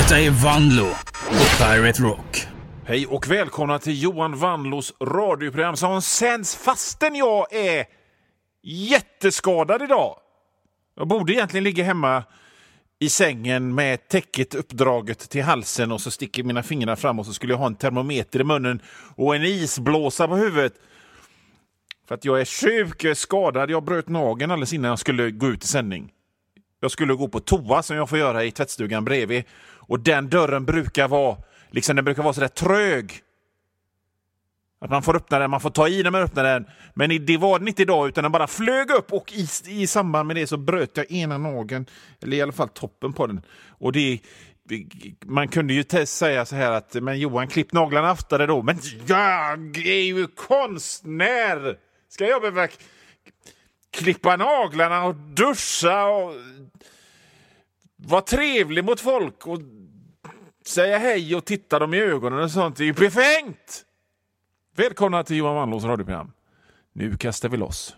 Detta är Vanlo på Pirate Rock. Hej och välkomna till Johan Vanlos radioprogram som sänds fastän jag är jätteskadad idag. Jag borde egentligen ligga hemma i sängen med täcket uppdraget till halsen och så sticker mina fingrar fram och så skulle jag ha en termometer i munnen och en isblåsa på huvudet. För att jag är sjuk, jag är skadad, jag bröt nageln alldeles innan jag skulle gå ut i sändning. Jag skulle gå på toa som jag får göra i tvättstugan bredvid. Och den dörren brukar vara, den brukar vara sådär trög. Att man får öppna den, man får ta i när man öppnar den. Men det var den inte idag utan den bara flög upp och i samband med det så bröt jag ena nageln. Eller i alla fall toppen på den. Och man kunde ju säga så här att men Johan, klipp naglarna aftare då. Men jag är ju konstnär! Ska jag behöva klippa naglarna och duscha och vara trevlig mot folk och säga hej och titta dem i ögonen och sånt? Det är ju befängt! Välkomna till Johan Vanlos radioprogram. Nu kastar vi loss.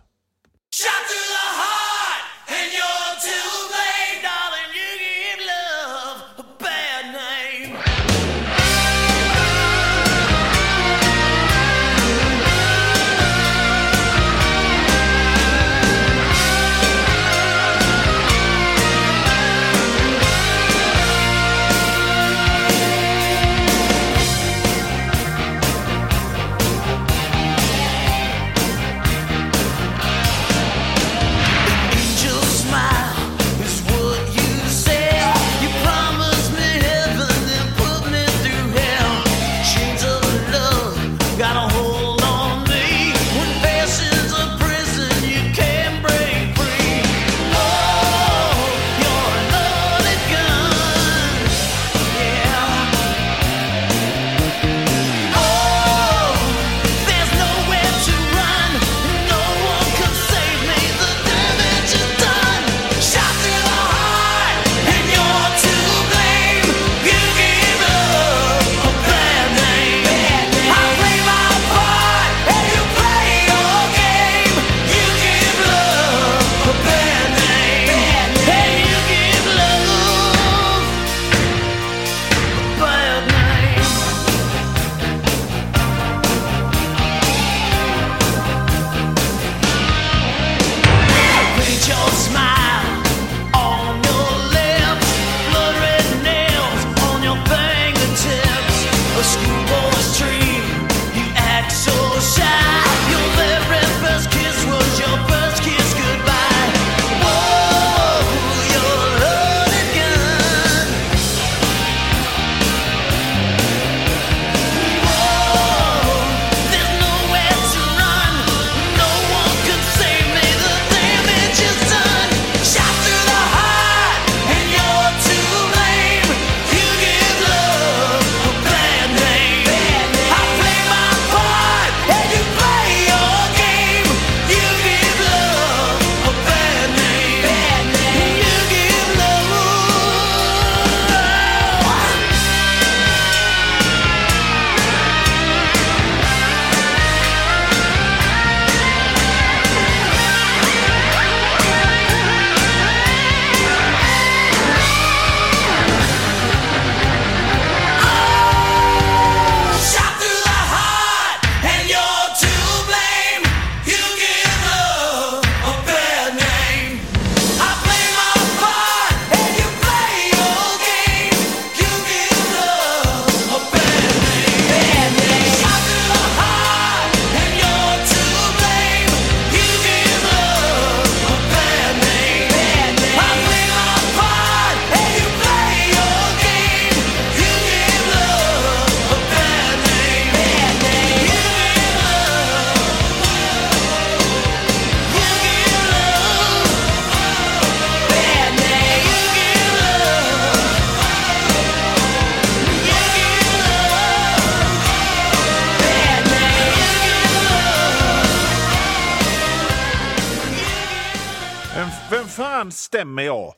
Vem fan stämmer jag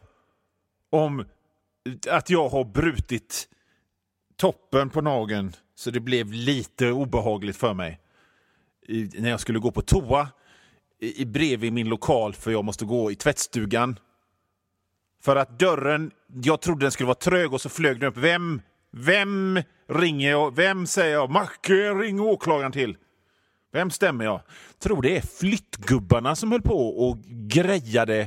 om att jag har brutit toppen på nageln så det blev lite obehagligt för mig när jag skulle gå på toa bredvid min lokal, för jag måste gå i tvättstugan För att dörren, jag trodde den skulle vara trög och så flög den upp. Vem ringer jag? Vem säger jag? Macke, ring åklagaren till. Vem stämmer jag? Tror det är flyttgubbarna som höll på och grejade.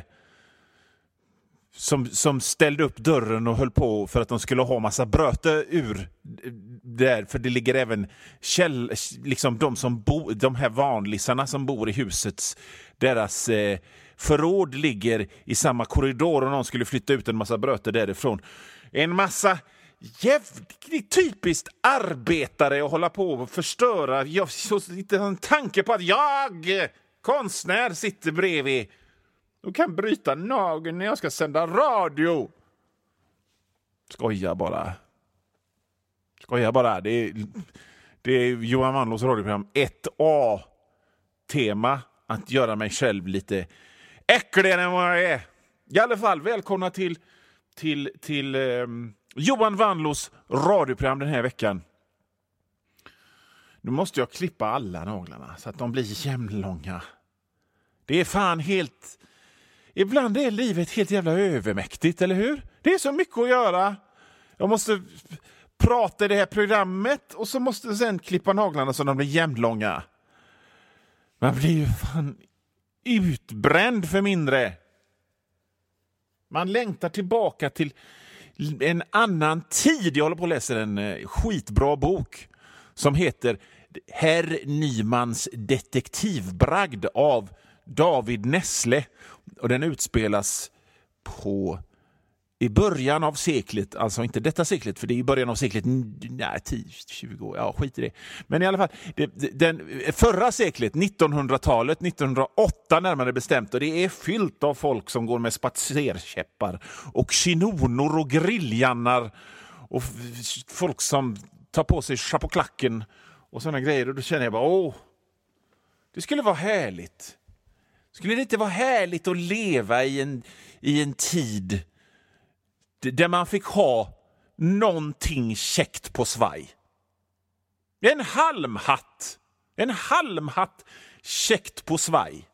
Som ställde upp dörren och höll på för att de skulle ha massa bröte ur där. För det ligger även liksom de här vanlisarna som bor i husets, deras förråd ligger i samma korridor och någon skulle flytta ut en massa bröte därifrån. En massa jävligt typiskt arbetare och hålla på och förstöra. Jag har inte en tanke på att jag, konstnär, sitter bredvid och kan bryta nageln när jag ska sända radio. Skoja bara. Det är Johan Vanlos radioprogram 1A-tema. Att göra mig själv lite äckligare än vad jag är. I alla fall, välkomna till Johan Vanlos radioprogram den här veckan. Nu måste jag klippa alla naglarna så att de blir jämnlånga. Det är fan helt... Ibland är livet helt jävla övermäktigt, eller hur? Det är så mycket att göra. Jag måste prata i det här programmet och så måste jag sen klippa naglarna så de blir jämnlånga. Man blir ju fan utbränd för mindre. Man längtar tillbaka till en annan tid. Jag håller på att läsa en skitbra bok som heter Herr Nymans detektivbragd av David Nässle. Och den utspelas i början av seklet, alltså inte detta seklet, för det är i början av seklet, 10-20 år, ja skit i det. Men i alla fall, den förra seklet, 1900-talet, 1908 närmare bestämt, och det är fyllt av folk som går med spatserkäppar och kinonor och grilljannar och folk som tar på sig chapoklacken och sådana grejer, och då känner jag bara, det skulle vara härligt. Skulle det inte vara härligt att leva i en tid där man fick ha någonting käckt på svaj? En halmhatt käckt på svaj.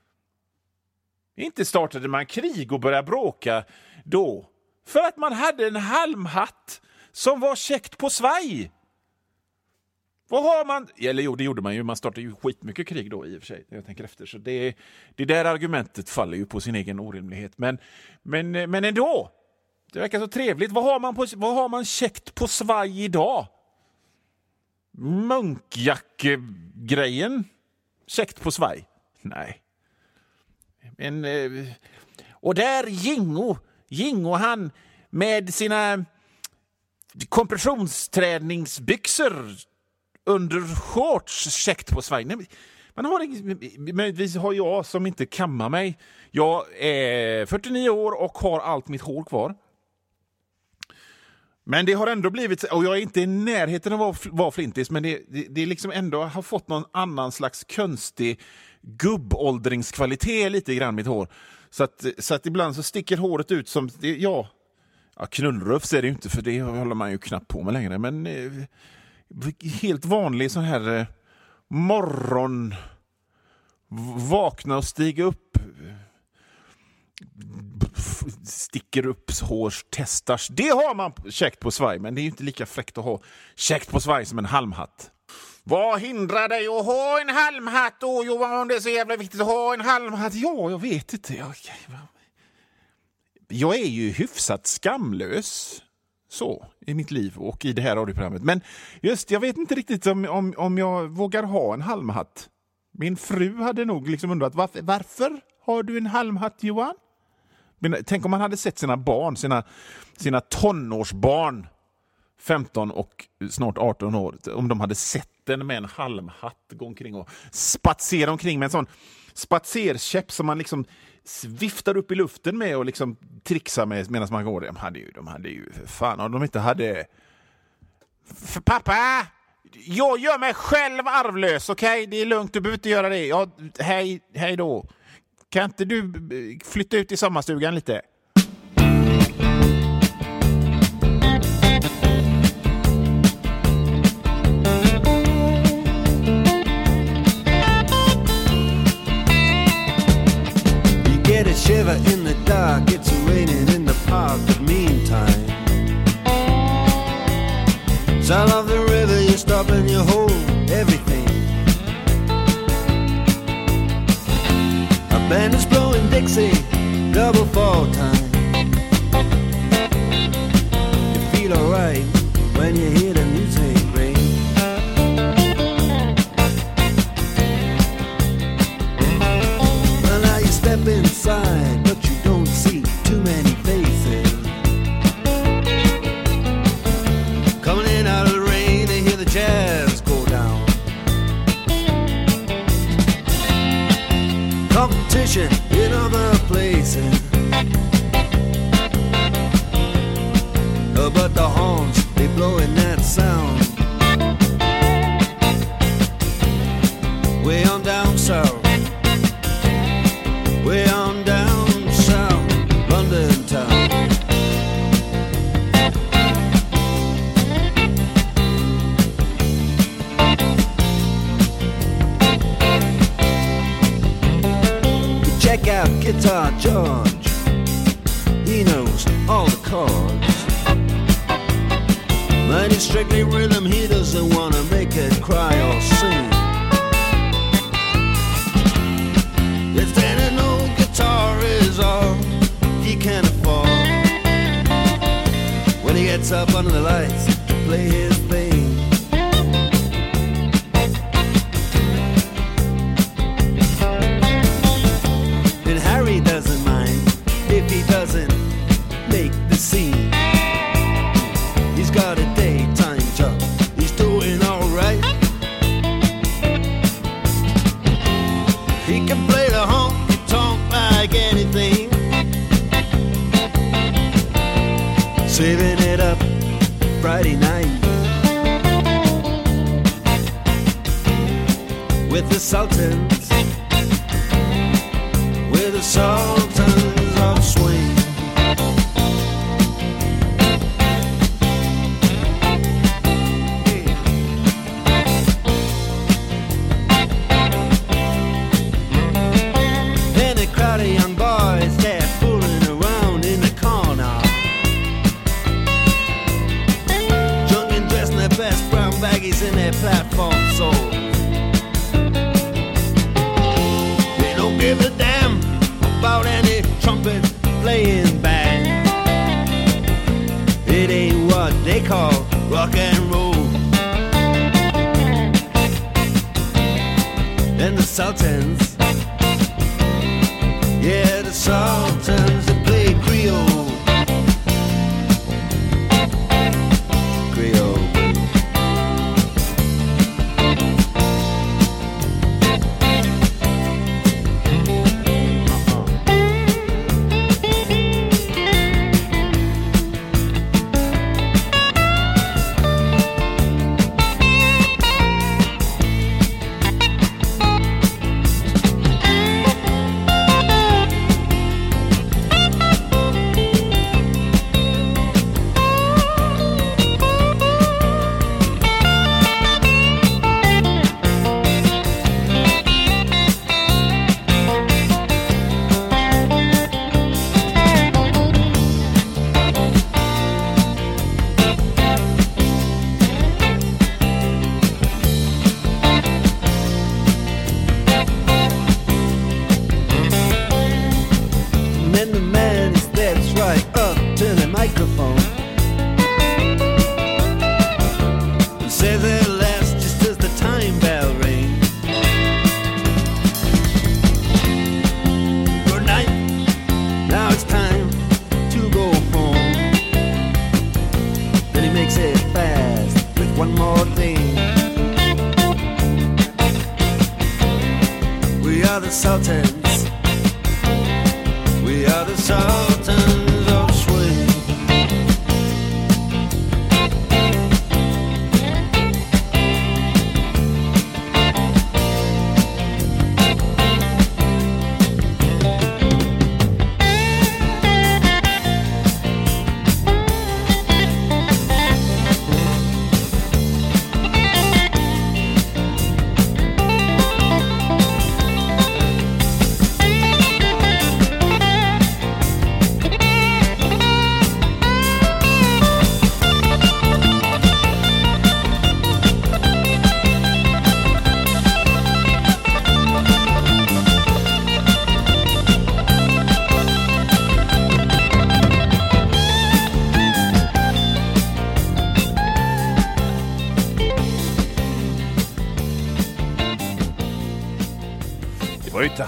Inte startade man krig och började bråka då. För att man hade en halmhatt som var käckt på svaj. Vad har man? Eller jo, det gjorde man ju. Man startade ju skitmycket krig då i och för sig. Jag tänker efter. Så det där argumentet faller ju på sin egen orimlighet. Men ändå. Det verkar så trevligt. Vad har man käckt på svaj idag? Munkjackegrejen. Käckt på svaj? Nej. Men, och där Gingo han med sina kompressionsträningsbyxor under shorts käckt på svaj. Möjligtvis har jag som inte kammar mig. Jag är 49 år och har allt mitt hår kvar. Men det har ändå blivit, och jag är inte i närheten av att vara flintis, men det liksom ändå har fått någon annan slags konstig gubbåldringskvalitet lite grann mitt hår. Så att ibland så sticker håret ut som, knullrufs är det ju inte, för det håller man ju knappt på med längre, men helt vanlig sån här morgon, vakna och stiga upp, sticker upp hårstestars. Det har man käckt på svaj, men det är ju inte lika fräckt att ha käckt på svaj som en halmhatt. Vad hindrar dig att ha en halmhatt då, Johan, om det är så jävla viktigt att ha en halmhatt? Ja, jag vet inte. Jag är ju hyfsat skamlös så i mitt liv och i det här radioprogrammet. Men just, jag vet inte riktigt om jag vågar ha en halmhatt. Min fru hade nog liksom undrat, varför har du en halmhatt, Johan? Men tänk om man hade sett sina barn, sina tonårsbarn, 15 och snart 18 år, om de hade sett den med en halmhatt gå omkring och spatsera omkring med en sån spatserkäpp som man liksom viftar upp i luften med och liksom trixar med medan man går. De hade ju för fan, om de inte hade... Pappa! Jag gör mig själv arvlös, okej? Det är lugnt, du behöver inte göra det. Ja, hej då. Kan inte du flytta ut i sommarstugan lite? Shiver in the dark, it's raining in the Band is blowing Dixie, double fall time. You feel alright when you hear the music ring. Well, now you step inside, but you don't see too many faces. Coming in out of the rain, they hear the jazz go down. Competition in other places, but the horns, they blowing that sound. Way on down south, way on down south, London town. Check out Guitar George, he knows all the chords. But it's strictly rhythm, he doesn't want to make it cry or sing. If any old guitar is all he can afford, when he gets up under the lights to play his thing. And Harry doesn't mind if he doesn't make the scene. He's got a daytime job, he's doing alright. He can play the honky-tonk like anything, saving it up Friday night with the Sultans, with the Sultans of Swing. Crowd of young boys, they're fooling around in the corner, drunk and dressed in their best brown baggies in their platform soles. They don't give a damn about any trumpet playing band. It ain't what they call rock and roll. And the Sultans, yeah, the Sultans, they play Creole. Creole. Then the man steps right up to the microphone and says at last, just as the time bell rings, good night, now it's time to go home. Then he makes it fast with one more thing. We are the Sultans, we are the Sultans of Swing.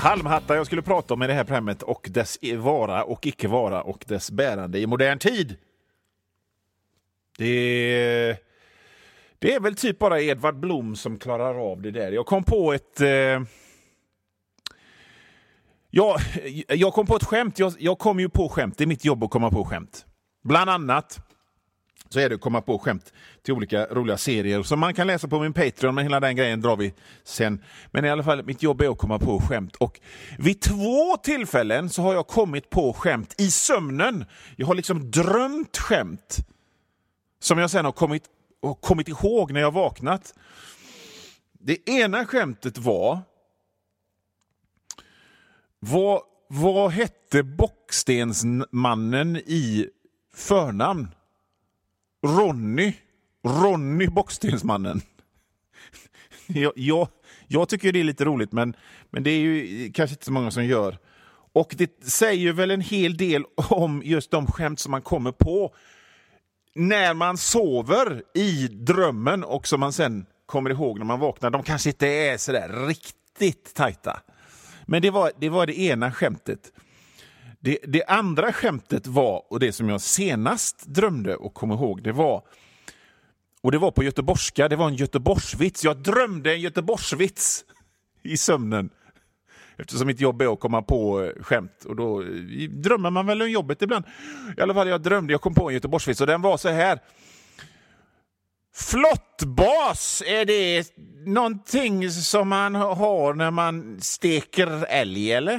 halmhattar jag skulle prata om i det här programmet och dess vara och icke vara och dess bärande i modern tid. Det är väl typ bara Edvard Blom som klarar av det där. Jag kom på ett... jag kom på ett skämt. Jag kom ju på skämt. Det är mitt jobb att komma på skämt. Bland annat så är det att komma på skämt till olika roliga serier som man kan läsa på min Patreon, men hela den grejen drar vi sen. Men i alla fall, mitt jobb är att komma på skämt. Och vid 2 tillfällen så har jag kommit på skämt i sömnen. Jag har liksom drömt skämt som jag sen har kommit ihåg när jag vaknat. Det ena skämtet var... Vad hette Bockstensmannen i förnamn? Ronny Bockstensmannen. Jag tycker det är lite roligt, men det är ju kanske inte så många som gör. Och det säger väl en hel del om just de skämt som man kommer på när man sover i drömmen och som man sen kommer ihåg när man vaknar. De kanske inte är så där riktigt tajta. Men det var det ena skämtet. Det andra skämtet var, och det som jag senast drömde och kom ihåg, det var på göteborgska, det var en göteborgsvits. Jag drömde en göteborgsvits i sömnen. Eftersom mitt jobb är att komma på skämt. Och då drömmer man väl om jobbet ibland. I alla fall jag kom på en göteborgsvits och den var så här. Flottbas, är det någonting som man har när man steker älg, eller?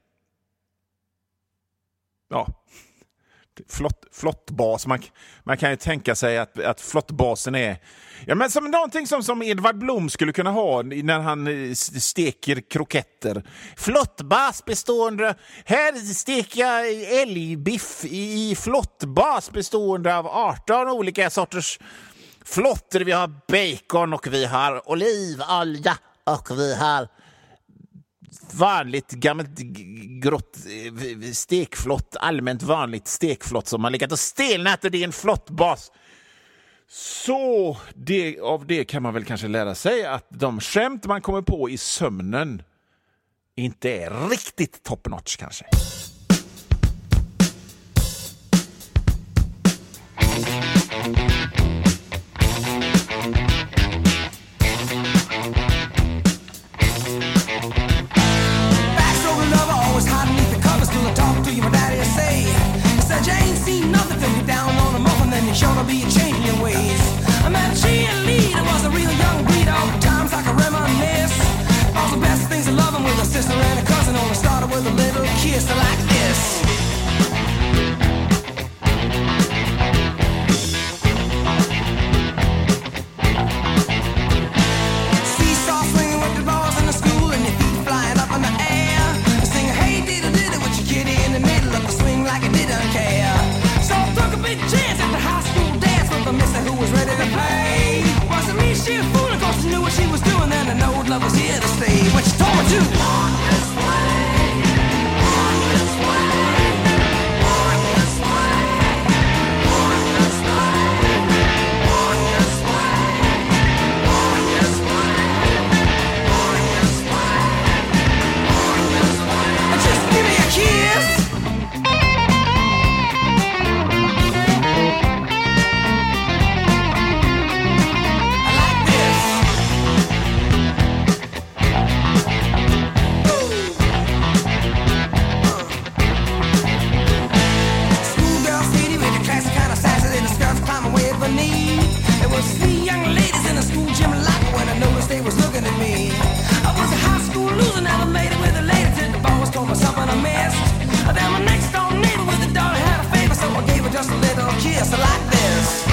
Ja, flottbas. Man kan ju tänka sig att flottbasen är men som någonting som Edvard Blom skulle kunna ha när han steker kroketter. Flottbas bestående... Här steker jag älgbiff i flottbas bestående av 18 olika sorters flotter. Vi har bacon och vi har olivolja och vi har vanligt gammalt grått stekflott, allmänt vanligt stekflott som har legat och stelnat, och det är en flottbas. Så av det kan man väl kanske lära sig att de skämt man kommer på i sömnen inte är riktigt top notch kanske. Sure to be a change in your ways. I met a cheerleader, was a real young breed. All the times I can reminisce. All the best things of loving with a sister and a cousin. Only started with a little kiss like this. Seesaw swinging with the balls in the school and your feet flying up in the air. Sing hey diddle diddle with your kitty in the middle of the swing like it didn't care. So I took a big chance at the high school dance with the mister who was ready to play. Wasn't me, she was fooling, cause she knew what she was doing. Then I know love was here to stay. When she told me to walk this way, walk this way, walk this way, walk this way, walk this way, walk this way, walk this way, walk this way. Just give me a kiss. There was 3 young ladies in a school gym locker when I noticed they was looking at me. I was a high school loser, never made it with a lady till the boss told me something I missed. Then my next door neighbor with a daughter had a favor, so I gave her just a little kiss like this.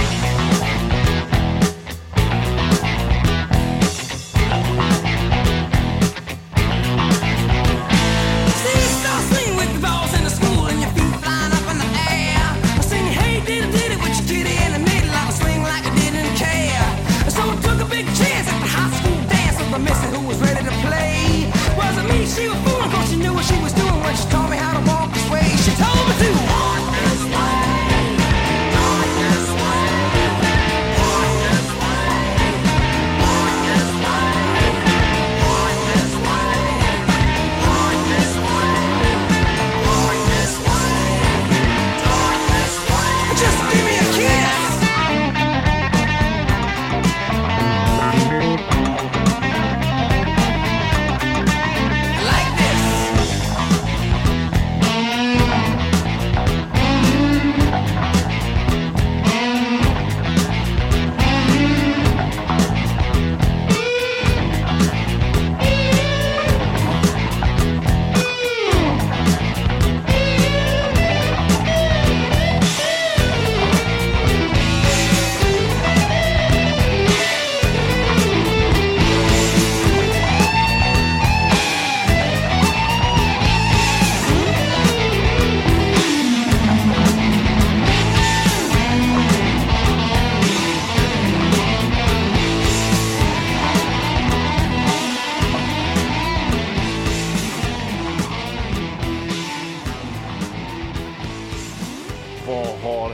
See, start swinging with the balls in the school and your feet flying up in the air. I sing hey diddle diddle with your kitty in the middle of a swing like I didn't care. So I took a big chance at the high school dance with the mister who was ready to play. Wasn't me, she was fooling, cause she knew what she was doing when she taught me how to walk this way. She told me to walk this way, walk this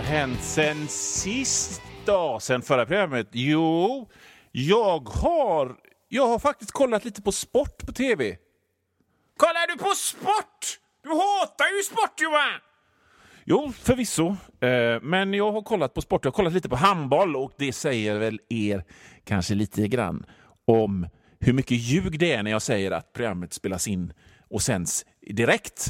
hänt sen sist då, sen förra programmet? Jo, jag har faktiskt kollat lite på sport på tv. Kollar du på sport? Du hatar ju sport, Johan! Jo, förvisso. Men jag har kollat på sport. Jag har kollat lite på handboll och det säger väl er kanske lite grann om hur mycket ljug det är när jag säger att programmet spelas in och sänds direkt.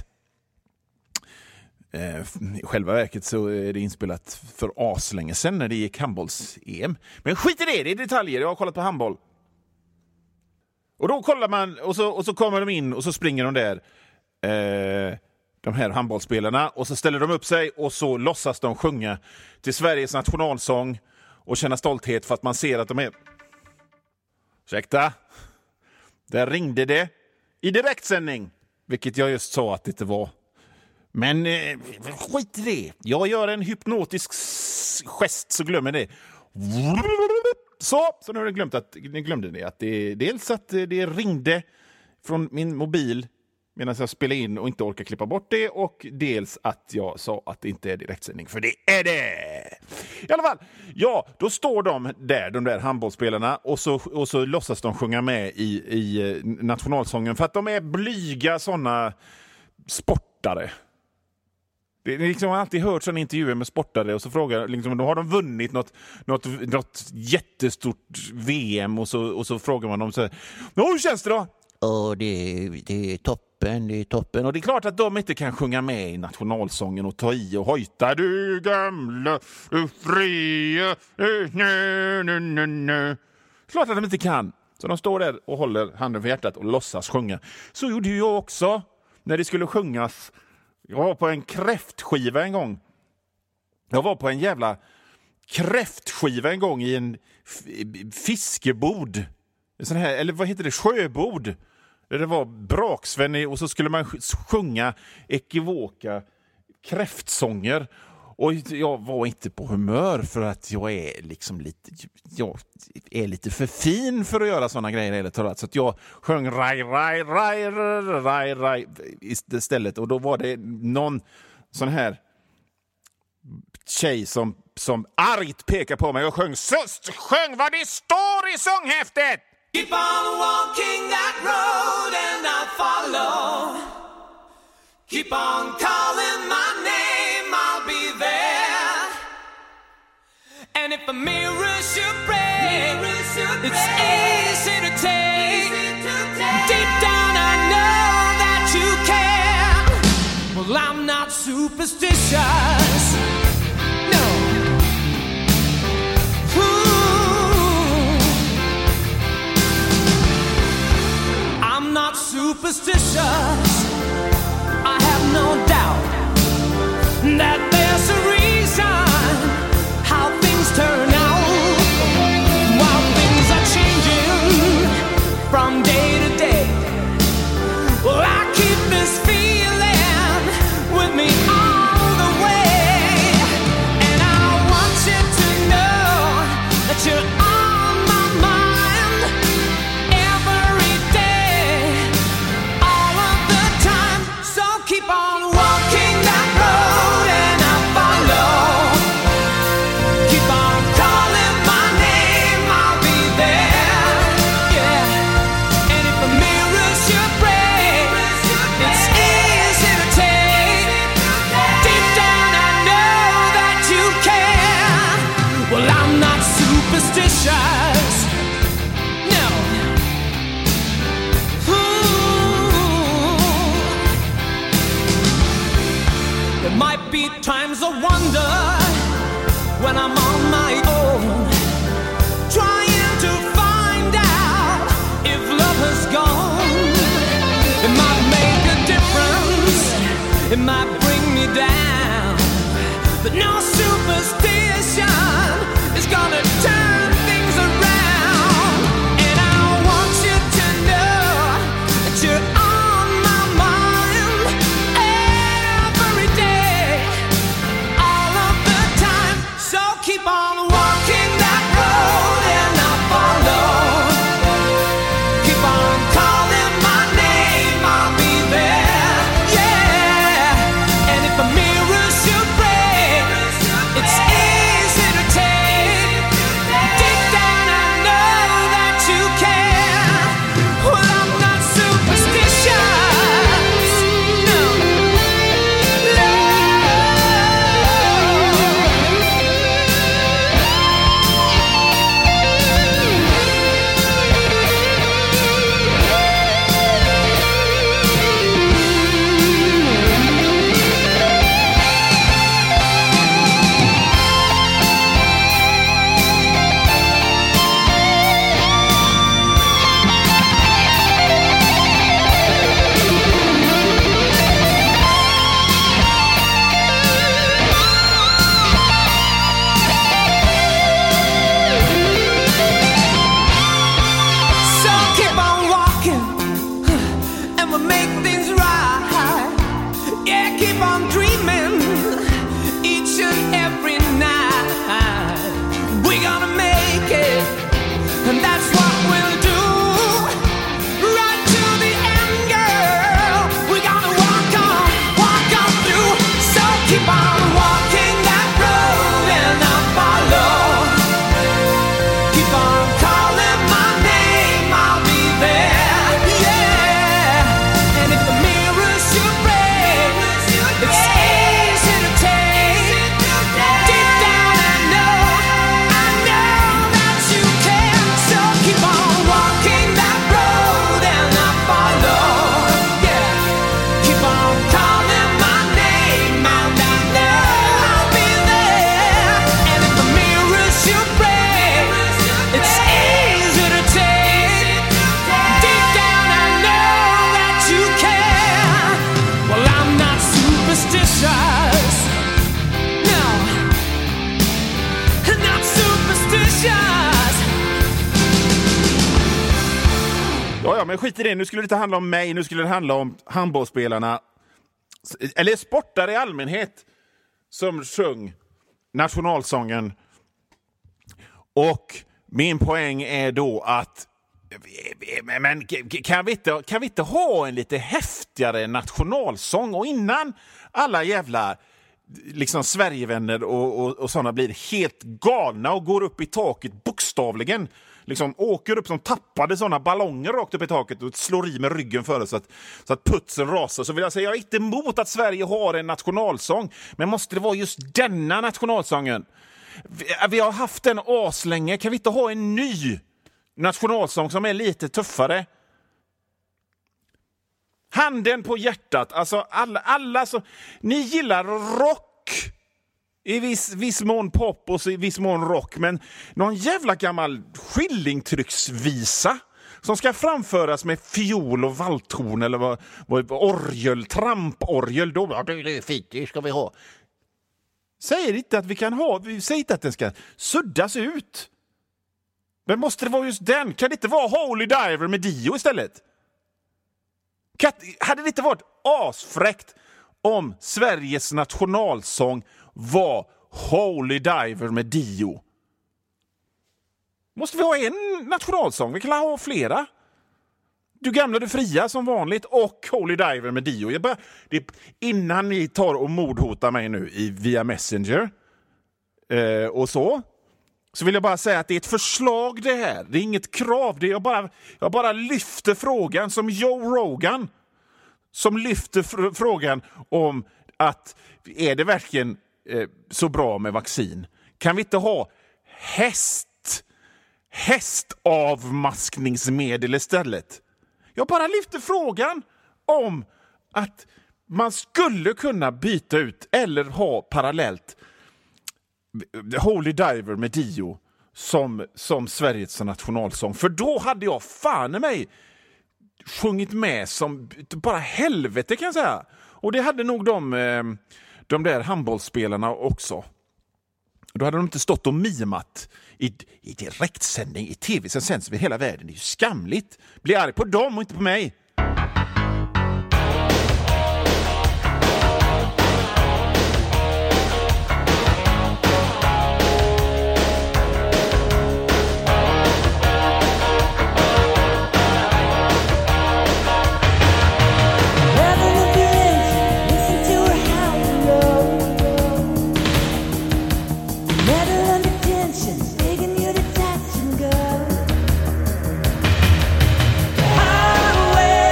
I själva verket så är det inspelat för aslänge sedan när det gick handbolls-EM. Men skit i det är detaljer. Jag har kollat på handboll. Och då kollar man och så kommer de in och så springer de där de här handbollsspelarna och så ställer de upp sig och så låtsas de sjunga till Sveriges nationalsång och känna stolthet för att man ser att de är... Ursäkta? Där ringde det i direktsändning, vilket jag just sa att det inte var. Men skit i det. Jag gör en hypnotisk gest så glömmer det. Så nu har ni glömde det. Att det dels att det ringde från min mobil medan jag spelade in och inte orkar klippa bort det. Och dels att jag sa att det inte är direktsändning. För det är det! I alla fall, ja, då står de där handbollsspelarna. Och så låtsas de sjunga med i nationalsången. För att de är blyga sådana sportare. Det är liksom, jag har alltid hört sådana intervjuer med sportare och så frågar liksom, då har de vunnit något jättestort VM och så frågar man dem så här, hur känns det då? Det är toppen. Och det är klart att de inte kan sjunga med i nationalsången och ta i och hojta du gamla, du fria, klart att de inte kan. Så de står där och håller handen för hjärtat och låtsas sjunga. Så gjorde jag också när det skulle sjungas. Jag var på en kräftskiva en gång. Jag var på en jävla kräftskiva en gång i en fiskebod. En sån här, eller vad heter det? Sjöbod. Där det var braksvänner och så skulle man sjunga ekivoka kräftsånger. Och jag var inte på humör för att jag är lite för fin för att göra såna grejer eller talat. Så att jag sjöng rai istället. Och då var det någon sån här tjej som argt pekar på mig och sjöng vad det står i sånghäftet. Keep on walking that road and I'll follow. Keep on calling my name, I'll be there. And if a mirror should break, it's easy to take. Deep down I know that you care. Well, I'm not superstitious. No. I'm not superstitious. I have no doubt that there's a reason how things turn out, while things are changing from day to day. Well, I keep this feeling with me all the way, and I want you to know that you're on my mind every day, all of the time. So keep on walking that road and I'll follow. Keep on calling my name, I'll be there. Yeah. And if a mirror should break, it's easy to take. Deep down I know that you care. Well, I'm not superstitious. No. There might be times of wonder when I'm on my own, trying to find out if love has gone. It might make a difference, it might bring me down, but no superstition is gonna turn things around. And I want you to know that you're on my mind every day, all of the time. So keep on walking that road and I'll follow. Keep on calling my name, I'll be there. Yeah. And if a mirror should break, it's keep on dreaming each and every night. We're gonna make it, and that's what we'll do. Right to the end, girl. We're gonna walk on through. So keep on walking that road and I'll follow. Keep on calling my name, I'll be there. Yeah. And if the mirrors should break, it's easy to take. Deep down I know that you care. So keep on walking that road and I'll follow. Yeah. Keep on calling my name, I'll be there. And if the mirrors should break, it's easy to take. Deep down I know that you care. Well, I'm not superstitious. No, I'm not superstitious. Ja, men skit i det. Nu skulle det inte handla om mig. Nu skulle det handla om handbollsspelarna. Eller sportare i allmänhet som sjöng nationalsången. Och min poäng är då att men kan vi inte ha en lite häftigare nationalsång? Och innan alla jävla liksom Sverigevänner och sådana blir helt galna och går upp i taket bokstavligen, liksom åker upp som tappade sådana ballonger rakt upp i taket och slår i med ryggen före så att putsen rasar, så vill jag säga, jag är inte emot att Sverige har en nationalsång, men måste det vara just denna nationalsången? Vi har haft den aslänge. Kan vi inte ha en ny nationalsång som är lite tuffare? Handen på hjärtat. Alltså alla som... Ni gillar rock. I viss mån pop och i viss mån rock. Men någon jävla gammal skillingtrycksvisa som ska framföras med fiol och valthorn eller vad orgel, tramporgel. Då, det är fint, det ska vi ha. Säger inte att vi kan ha, säger inte att den ska suddas ut. Men måste det vara just den? Kan det inte vara Holy Diver med Dio istället? Hade det inte varit asfräckt om Sveriges nationalsång var Holy Diver med Dio? Måste vi ha en nationalsång? Vi kan ha flera. Du gamla, du fria som vanligt och Holy Diver med Dio. Innan ni tar och mordhotar mig nu via Messenger och så vill jag bara säga att det är ett förslag det här. Det är inget krav. Jag bara lyfter frågan som Joe Rogan som lyfter frågan om att är det verkligen så bra med vaccin? Kan vi inte ha hästavmaskningsmedel istället? Jag bara lyfter frågan om att man skulle kunna byta ut eller ha parallellt Holy Diver med Dio som Sveriges nationalsång. För då hade jag fan i mig sjungit med som bara helvete kan jag säga. Och det hade nog de där handbollsspelarna också. Då hade de inte stått och mimat i direktsändning i tv som sänds över hela världen. Det är ju skamligt. Bli arg på dem och inte på mig. Highway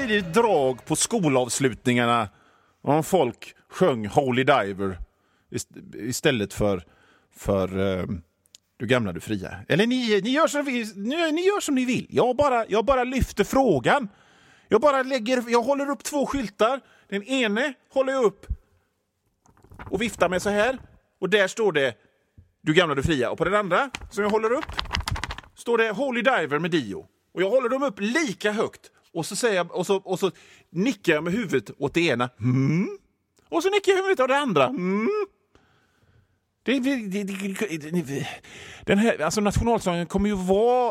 det ett drag på skolavslutningarna om folk sjöng Holy Diver istället för Du gamla, du fria. Eller ni gör som ni vill. Jag bara lyfter frågan. Jag håller upp 2 skyltar. Den ene håller jag upp och viftar med så här. Och där står det Du gamla, du fria. Och på den andra som jag håller upp står det Holy Diver med Dio. Och jag håller dem upp lika högt. Och så säger jag, och så nickar jag med huvudet åt det ena. Och så nickar jag huvudet åt det andra. Den här, alltså nationalsången kommer ju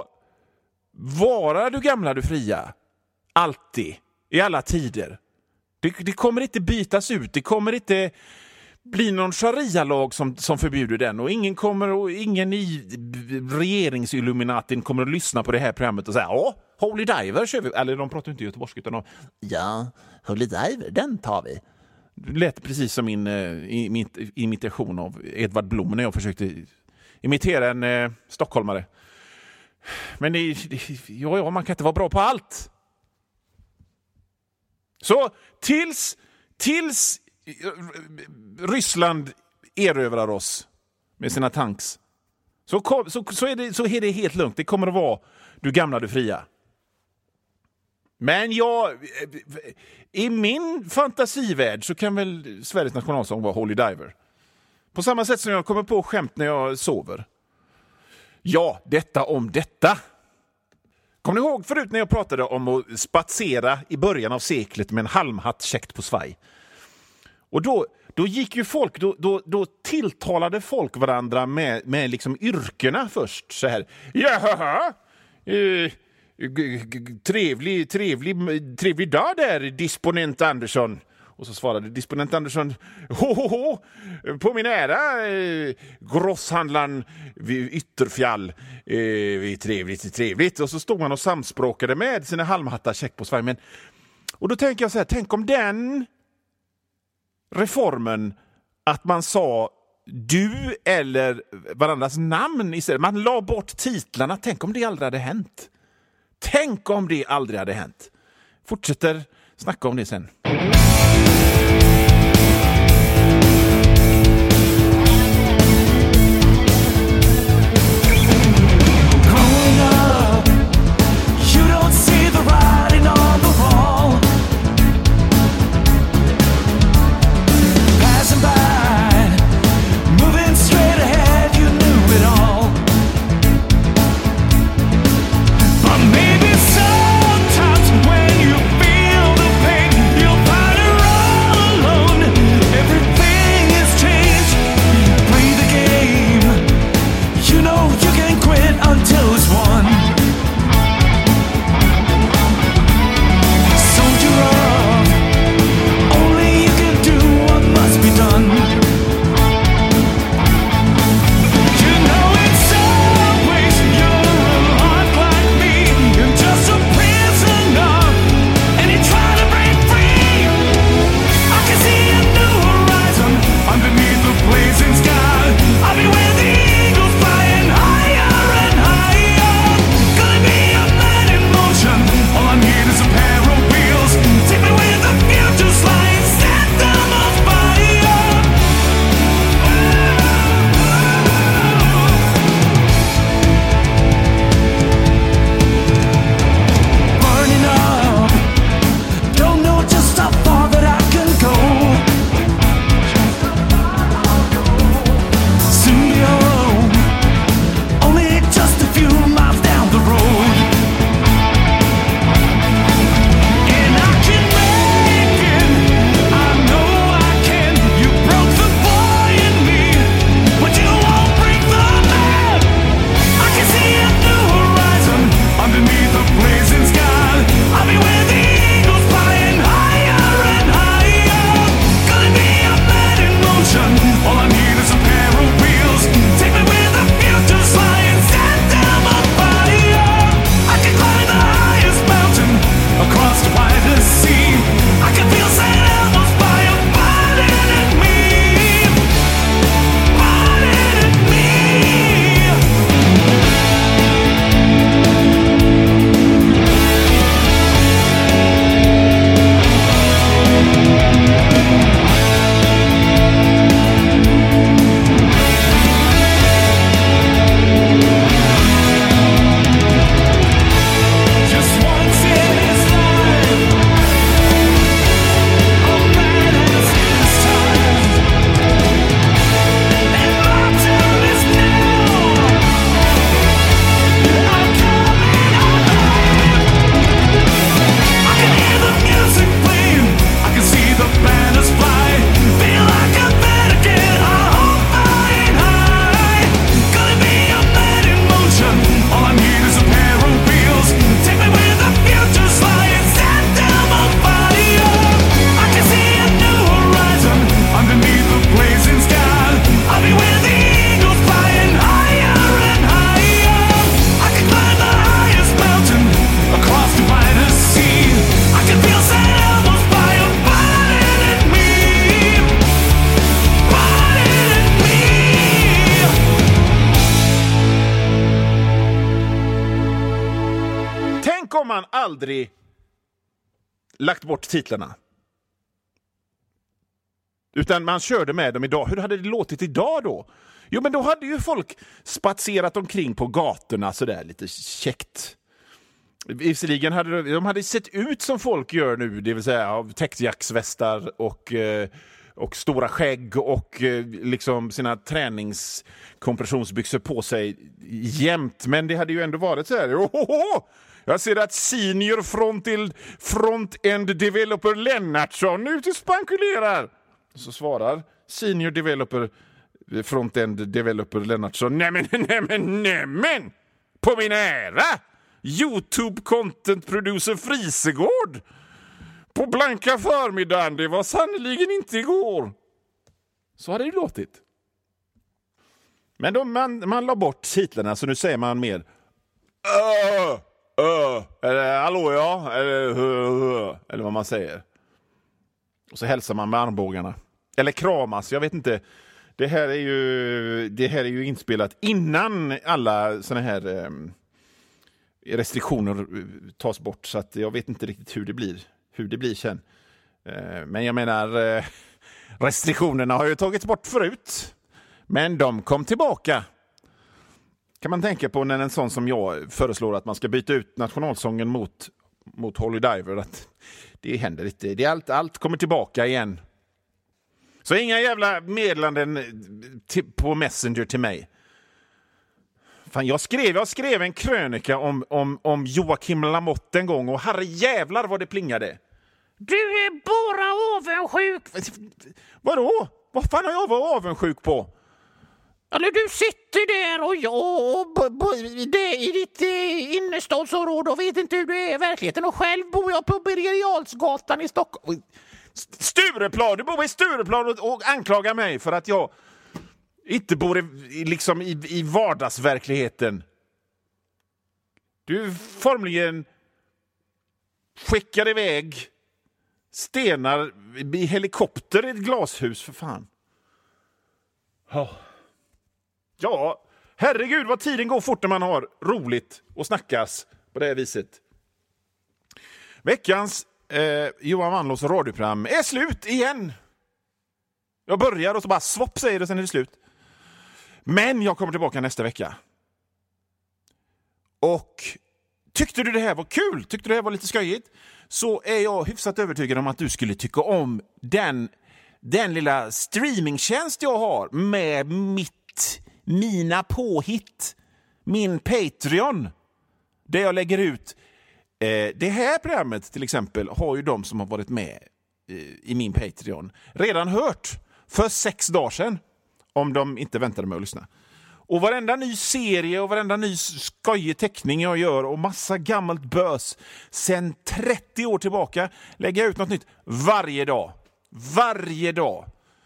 vara Du gamla, du fria. Alltid. I alla tider. Det kommer inte bytas ut. Det kommer inte bli någon sharia-lag som förbjuder den. Och ingen i regeringsilluminatin kommer att lyssna på det här programmet och säga Holy Diver kör vi. Eller de pratar inte göteborgska utan Holy Diver, den tar vi. Det lät precis som min imitation av Edvard Blom när jag försökte imitera en stockholmare. Men man kan inte vara bra på allt. Så tills Ryssland erövrar oss med sina tanks så är det helt lugnt. Det kommer att vara Du gamla, du fria. Men i min fantasivärld så kan väl Sveriges nationalsång vara Holy Diver. På samma sätt som jag kommer på skämt när jag sover. Ja, detta om detta. Kommer ni ihåg förut när jag pratade om att spatsera i början av seklet med en halmhatt käckt på svaj? Och då gick ju folk, då tilltalade folk varandra med liksom yrkena först så här. Jaha, trevlig dag där, disponent Andersson. Och så svarade disponent Andersson, på min ära, grosshandlaren vid Ytterfjall, trevligt. Och så stod han och samspråkade med sina halmhattar check på Sverige. Och då tänker jag så här, tänk om den reformen att man sa du eller varandras namn istället. Man la bort titlarna. Tänk om det aldrig hade hänt. Fortsätter snacka om det sen. Maybe sometimes when you feel the pain, you'll find a man aldrig lagt bort titlarna. Utan man körde med dem idag. Hur hade det låtit idag då? Jo, men då hade ju folk spatserat omkring på gatorna sådär lite käckt. Visserligen hade de hade sett ut som folk gör nu, det vill säga av täckjacksvästar och stora skägg och liksom sina träningskompressionsbyxor på sig jämt. Men det hade ju ändå varit så här. Jag ser att senior front-end developer Lennartsson ute spankulerar. Så svarar senior developer front-end developer Lennartsson. Nämen! På min ära! YouTube content producer Frisegård på blanka förmiddagen. Det var sannoliken inte igår. Så hade det låtit. Men då man la bort titlarna, så nu säger man mer eller hallå ja eller vad man säger. Och så hälsar man med armbågarna. Eller kramas, jag vet inte. Det här är ju inspelat innan alla såna här restriktioner tas bort, så att jag vet inte riktigt hur det blir sen. Men jag menar, restriktionerna har ju tagits bort förut, men de kom tillbaka. Kan man tänka på när en sån som jag föreslår att man ska byta ut nationalsången mot Holy Diver, att det händer inte. Allt kommer tillbaka igen. Så inga jävla meddelanden på Messenger till mig. Fan, jag skrev en krönika om Joakim Lamotte en gång, och herre jävlar vad det plingade. Du är bara avundsjuk. Vadå? Vad fan har jag varit avundsjuk på? Eller du sitter där och i ditt innerstadsområde och vet inte hur det är i verkligheten, och själv bor jag på Birger Jarlsgatan i Stockholm. Stureplan, du bor i Stureplan och anklagar mig för att jag inte bor i vardagsverkligheten. Du formligen skickar iväg stenar i helikopter i ett glashus, för fan. Ja, herregud vad tiden går fort när man har roligt och snackas på det här viset. Veckans Johan Vanlås radioprogram är slut igen. Jag börjar och så bara svopp säger det, sen är det slut. Men jag kommer tillbaka nästa vecka. Och tyckte du det här var kul? Tyckte du det här var lite skojigt? Så är jag hyfsat övertygad om att du skulle tycka om den lilla streamingtjänst jag har med mina påhitt. Min Patreon. Där jag lägger ut det här programmet till exempel, har ju de som har varit med i min Patreon redan hört för 6 dagar sedan, om de inte väntade med att lyssna. Och varenda ny serie och varenda ny skojig teckning jag gör och massa gammalt bös sen 30 år tillbaka, lägger jag ut något nytt varje dag. Varje dag.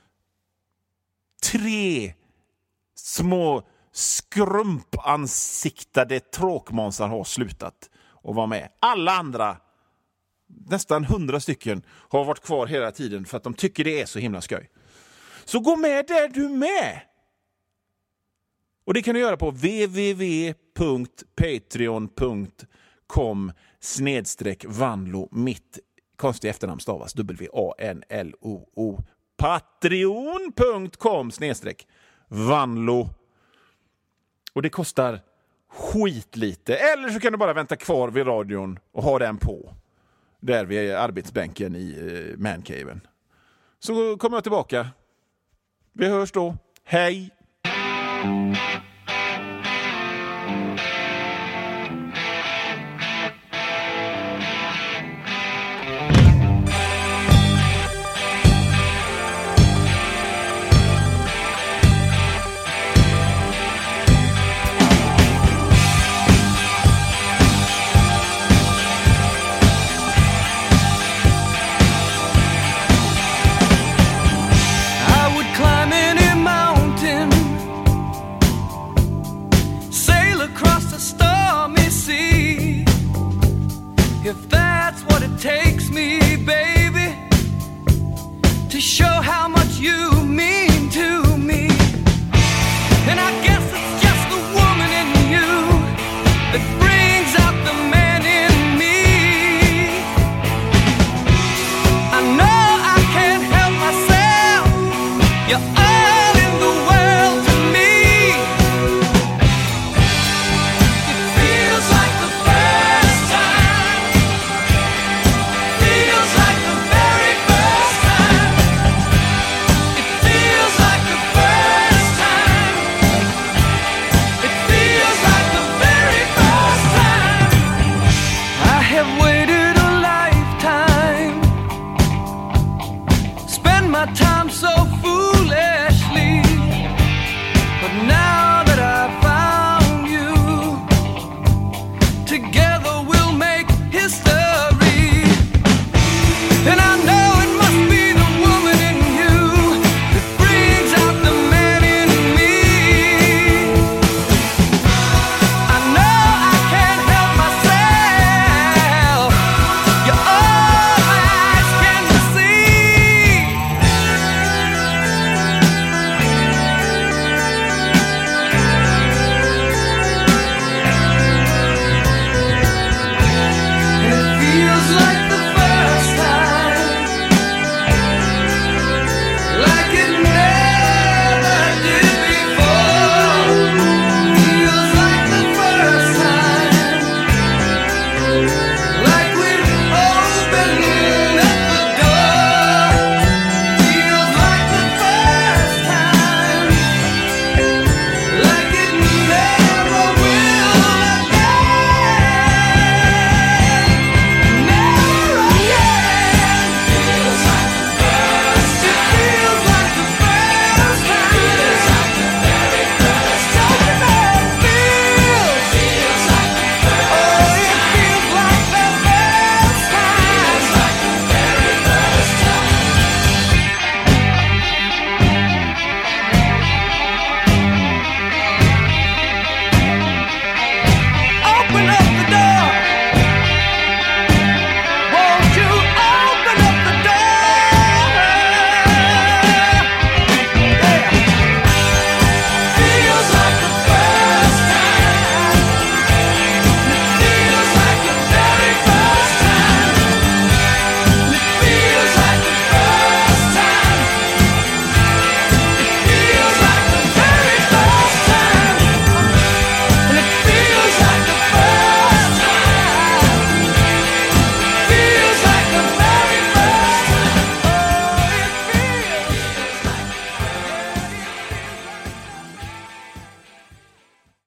3 små skrumpansiktade tråkmånsar har slutat och vara med. Alla andra, nästan 100 stycken, har varit kvar hela tiden för att de tycker det är så himla skoj. Så gå med där du med! Och det kan du göra på www.patreon.com/Vanlo. Mitt konstiga efternamn stavas WANLOO. Patreon.com/Vanlo. Och det kostar skitlite. Eller så kan du bara vänta kvar vid radion och ha den på. Där vid arbetsbänken i mancaven. Så kommer jag tillbaka. Vi hörs då. Hej!